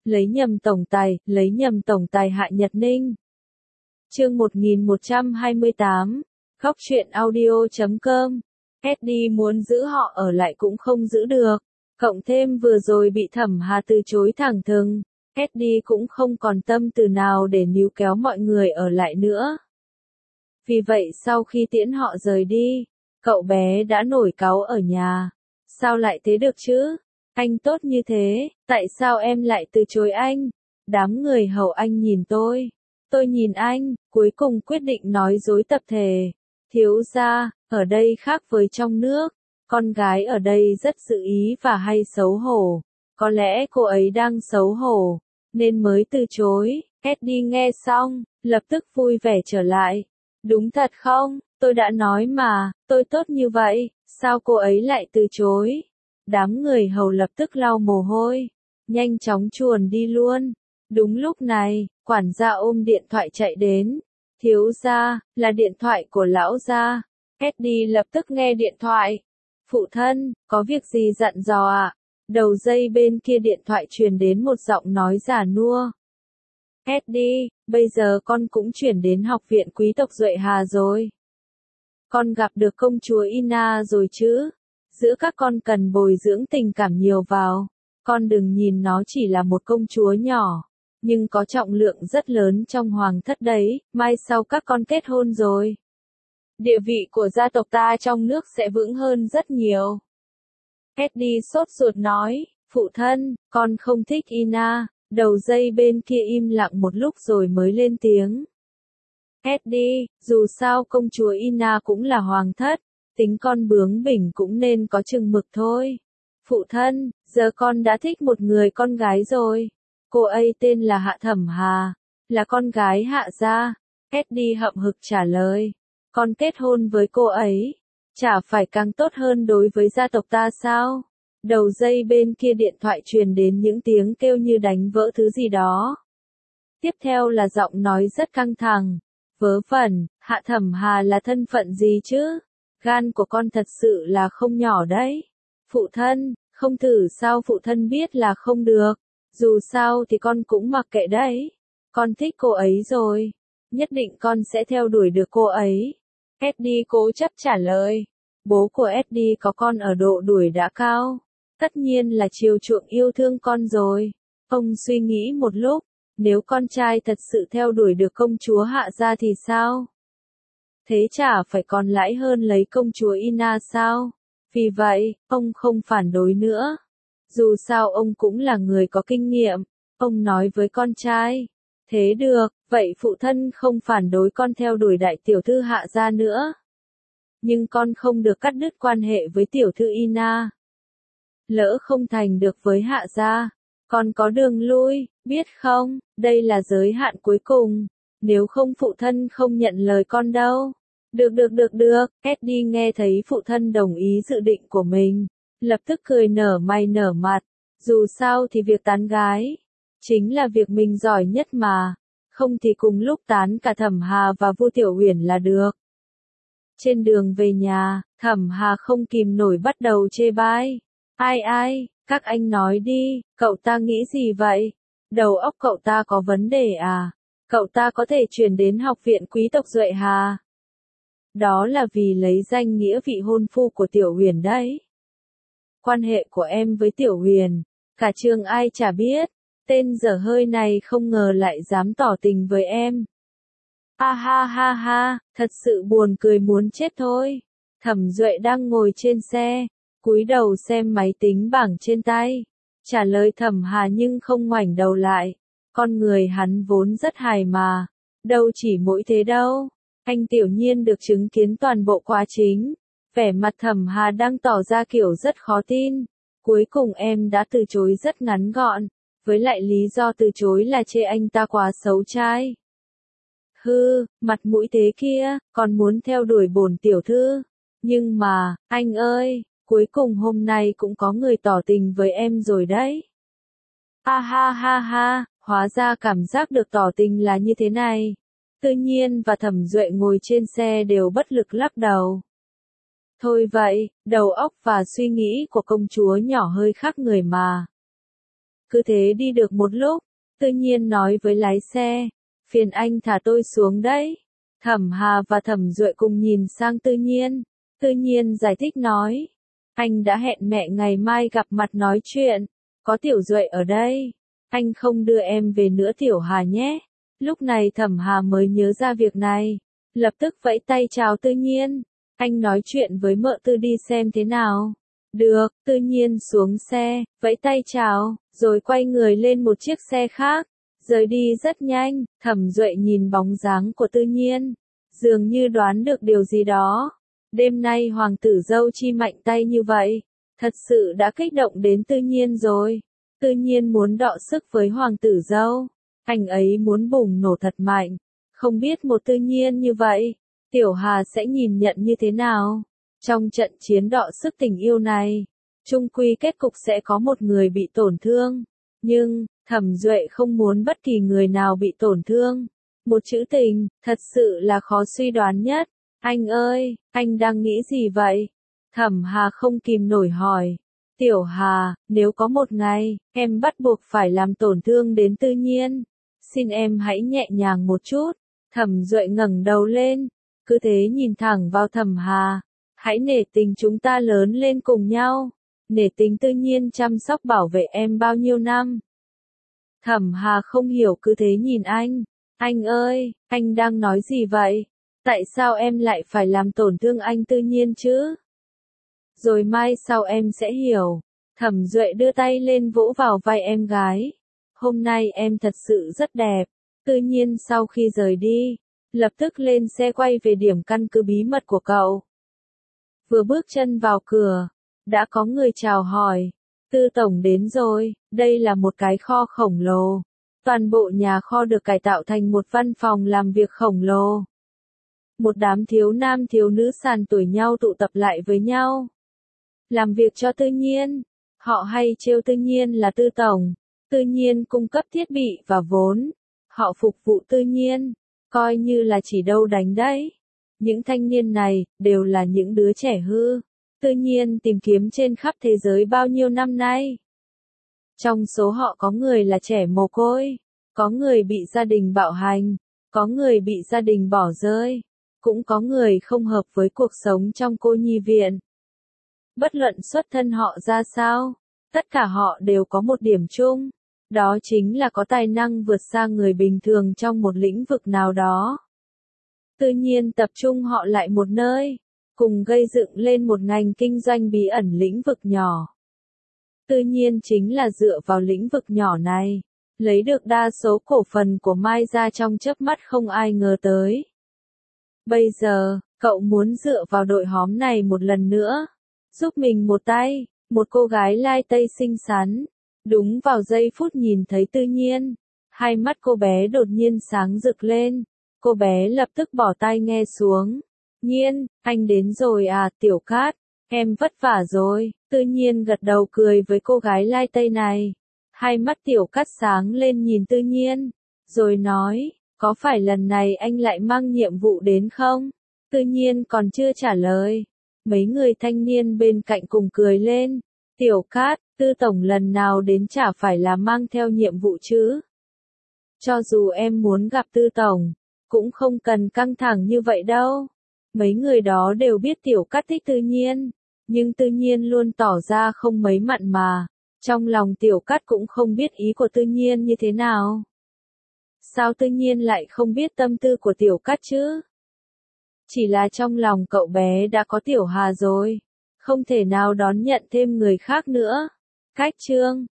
lấy nhầm tổng tài Hạ Nhật Ninh. Chương 1128, Khóc chuyện audio.com. Eddie muốn giữ họ ở lại cũng không giữ được, cộng thêm vừa rồi bị Thẩm Hà từ chối thẳng thừng, Eddie cũng không còn tâm từ nào để níu kéo mọi người ở lại nữa. Vì vậy sau khi tiễn họ rời đi, cậu bé đã nổi cáu ở nhà. Sao lại thế được chứ? Anh tốt như thế, tại sao em lại từ chối anh? Đám người hầu anh nhìn tôi nhìn anh, cuối cùng quyết định nói dối tập thể. Thiếu gia, ở đây khác với trong nước, con gái ở đây rất giữ ý và hay xấu hổ. Có lẽ cô ấy đang xấu hổ, nên mới từ chối. Eddie nghe xong, lập tức vui vẻ trở lại. Đúng thật không? Tôi đã nói mà, tôi tốt như vậy, sao cô ấy lại từ chối? Đám người hầu lập tức lau mồ hôi, nhanh chóng chuồn đi luôn. Đúng lúc này, quản gia ôm điện thoại chạy đến. Thiếu gia, là điện thoại của lão gia. Eddie lập tức nghe điện thoại. Phụ thân, có việc gì dặn dò ạ? Đầu dây bên kia điện thoại truyền đến một giọng nói già nua. Eddie, bây giờ con cũng chuyển đến học viện quý tộc Duệ Hà rồi. Con gặp được công chúa Ina rồi chứ? Giữa các con cần bồi dưỡng tình cảm nhiều vào. Con đừng nhìn nó chỉ là một công chúa nhỏ, nhưng có trọng lượng rất lớn trong hoàng thất đấy, mai sau các con kết hôn rồi. Địa vị của gia tộc ta trong nước sẽ vững hơn rất nhiều. Eddie sốt ruột nói, phụ thân, con không thích Ina. Đầu dây bên kia im lặng một lúc rồi mới lên tiếng. Eddie, dù sao công chúa Ina cũng là hoàng thất, tính con bướng bỉnh cũng nên có chừng mực thôi. Phụ thân, giờ con đã thích một người con gái rồi. Cô ấy tên là Hạ Thẩm Hà, là con gái Hạ gia. Eddie hậm hực trả lời. Con kết hôn với cô ấy, chả phải càng tốt hơn đối với gia tộc ta sao? Đầu dây bên kia điện thoại truyền đến những tiếng kêu như đánh vỡ thứ gì đó. Tiếp theo là giọng nói rất căng thẳng. Vớ vẩn, Hạ Thẩm Hà là thân phận gì chứ? Gan của con thật sự là không nhỏ đấy. Phụ thân, không thử sao phụ thân biết là không được. Dù sao thì con cũng mặc kệ đấy. Con thích cô ấy rồi. Nhất định con sẽ theo đuổi được cô ấy. Eddie cố chấp trả lời. Bố của Eddie có con ở độ tuổi đã cao. Tất nhiên là chiều chuộng yêu thương con rồi. Ông suy nghĩ một lúc, nếu con trai thật sự theo đuổi được công chúa Hạ gia thì sao? Thế chả phải còn lãi hơn lấy công chúa Ina sao? Vì vậy, ông không phản đối nữa. Dù sao ông cũng là người có kinh nghiệm. Ông nói với con trai. Thế được, vậy phụ thân không phản đối con theo đuổi đại tiểu thư Hạ gia nữa. Nhưng con không được cắt đứt quan hệ với tiểu thư Ina. Lỡ không thành được với Hạ gia, con có đường lui, biết không, đây là giới hạn cuối cùng. Nếu không phụ thân không nhận lời con đâu. Được. Eddie nghe thấy phụ thân đồng ý dự định của mình, lập tức cười nở mày nở mặt. Dù sao thì việc tán gái chính là việc mình giỏi nhất mà. Không thì cùng lúc tán cả Thẩm Hà và Vu Tiểu Uyển là được. Trên đường về nhà, Thẩm Hà không kìm nổi bắt đầu chê bai. Ai, các anh nói đi, cậu ta nghĩ gì vậy? Đầu óc cậu ta có vấn đề à? Cậu ta có thể chuyển đến học viện quý tộc Duệ Hà. Đó là vì lấy danh nghĩa vị hôn phu của Tiểu Huyền đấy. Quan hệ của em với Tiểu Huyền, cả trường ai chả biết. Tên dở hơi này không ngờ lại dám tỏ tình với em. Ha, thật sự buồn cười muốn chết thôi. Thẩm Duệ đang ngồi trên xe, cúi đầu xem máy tính bảng trên tay, trả lời Thẩm Hà nhưng không ngoảnh đầu lại. Con người hắn vốn rất hài mà, đâu chỉ mỗi thế đâu. Anh Tiểu Nhiên được chứng kiến toàn bộ quá trình, vẻ mặt Thẩm Hà đang tỏ ra kiểu rất khó tin. Cuối cùng em đã từ chối rất ngắn gọn, với lại lý do từ chối là chê anh ta quá xấu trai. Hư, mặt mũi thế kia, còn muốn theo đuổi bổn tiểu thư. Nhưng mà, anh ơi, cuối cùng hôm nay cũng có người tỏ tình với em rồi đấy. Ha, hóa ra cảm giác được tỏ tình là như thế này. Tự nhiên và Thẩm Duệ ngồi trên xe đều bất lực lắc đầu. Thôi vậy, đầu óc và suy nghĩ của công chúa nhỏ hơi khác người mà. Cứ thế đi được một lúc, Tư Nhiên nói với lái xe, phiền anh thả tôi xuống đấy. Thẩm Hà và Thẩm Duệ cùng nhìn sang Tư Nhiên. Tư Nhiên giải thích nói, anh đã hẹn mẹ ngày mai gặp mặt nói chuyện, có Tiểu Duệ ở đây, anh không đưa em về nữa Tiểu Hà nhé. Lúc này Thẩm Hà mới nhớ ra việc này, lập tức vẫy tay chào Tư Nhiên, anh nói chuyện với mợ Tư đi xem thế nào. Được, Tư Nhiên xuống xe, vẫy tay chào, rồi quay người lên một chiếc xe khác, rời đi rất nhanh. Thẩm Duệ nhìn bóng dáng của Tư Nhiên, dường như đoán được điều gì đó. Đêm nay hoàng tử dâu chi mạnh tay như vậy, thật sự đã kích động đến Tư Nhiên rồi. Tư Nhiên muốn đọ sức với hoàng tử dâu, anh ấy muốn bùng nổ thật mạnh, không biết một Tư Nhiên như vậy, Tiểu Hà sẽ nhìn nhận như thế nào. Trong trận chiến đọ sức tình yêu này, chung quy kết cục sẽ có một người bị tổn thương, nhưng Thẩm Duệ không muốn bất kỳ người nào bị tổn thương. Một chữ tình, thật sự là khó suy đoán nhất. Anh ơi, anh đang nghĩ gì vậy? Thẩm Hà không kìm nổi hỏi. Tiểu Hà, nếu có một ngày, em bắt buộc phải làm tổn thương đến Tư Nhiên, xin em hãy nhẹ nhàng một chút. Thẩm Duệ ngẩng đầu lên, cứ thế nhìn thẳng vào Thẩm Hà. Hãy nể tình chúng ta lớn lên cùng nhau, nể tình Tư Nhiên chăm sóc bảo vệ em bao nhiêu năm. Thẩm Hà không hiểu cứ thế nhìn anh ơi, anh đang nói gì vậy? Tại sao em lại phải làm tổn thương anh Tư Nhiên chứ? Rồi mai sau em sẽ hiểu. Thẩm Duệ đưa tay lên vỗ vào vai em gái. Hôm nay em thật sự rất đẹp. Tư Nhiên sau khi rời đi, lập tức lên xe quay về điểm căn cứ bí mật của cậu. Vừa bước chân vào cửa, đã có người chào hỏi. Tư tổng đến rồi, đây là một cái kho khổng lồ. Toàn bộ nhà kho được cải tạo thành một văn phòng làm việc khổng lồ. Một đám thiếu nam thiếu nữ sàn tuổi nhau tụ tập lại với nhau. Làm việc cho Tư Nhiên. Họ hay trêu Tư Nhiên là Tư tổng. Tư Nhiên cung cấp thiết bị và vốn. Họ phục vụ Tư Nhiên, coi như là chỉ đâu đánh đấy. Những thanh niên này, đều là những đứa trẻ hư. Tư Nhiên tìm kiếm trên khắp thế giới bao nhiêu năm nay. Trong số họ có người là trẻ mồ côi, có người bị gia đình bạo hành, có người bị gia đình bỏ rơi, cũng có người không hợp với cuộc sống trong cô nhi viện. Bất luận xuất thân họ ra sao, tất cả họ đều có một điểm chung, đó chính là có tài năng vượt xa người bình thường trong một lĩnh vực nào đó. Tư Nhiên tập trung họ lại một nơi, cùng gây dựng lên một ngành kinh doanh bí ẩn lĩnh vực nhỏ. Tư Nhiên chính là dựa vào lĩnh vực nhỏ này, lấy được đa số cổ phần của Mai ra trong chớp mắt không ai ngờ tới. Bây giờ, cậu muốn dựa vào đội hóm này một lần nữa, giúp mình một tay. Một cô gái lai tây xinh xắn, đúng vào giây phút nhìn thấy Tư Nhiên, hai mắt cô bé đột nhiên sáng rực lên. Cô bé lập tức bỏ tai nghe xuống. Nhiên, anh đến rồi à, Tiểu Cát, em vất vả rồi. Tư Nhiên gật đầu cười với cô gái lai tây này. Hai mắt Tiểu Cát sáng lên nhìn Tư Nhiên, rồi nói, có phải lần này anh lại mang nhiệm vụ đến không? Tư Nhiên còn chưa trả lời. Mấy người thanh niên bên cạnh cùng cười lên. Tiểu Cát, Tư tổng lần nào đến chả phải là mang theo nhiệm vụ chứ? Cho dù em muốn gặp Tư tổng, cũng không cần căng thẳng như vậy đâu. Mấy người đó đều biết Tiểu Cát thích Tư Nhiên, nhưng Tư Nhiên luôn tỏ ra không mấy mặn mà. Trong lòng Tiểu Cát cũng không biết ý của Tư Nhiên như thế nào. Sao Tư Nhiên lại không biết tâm tư của Tiểu Cát chứ? Chỉ là trong lòng cậu bé đã có Tiểu Hà rồi, không thể nào đón nhận thêm người khác nữa. Cách chương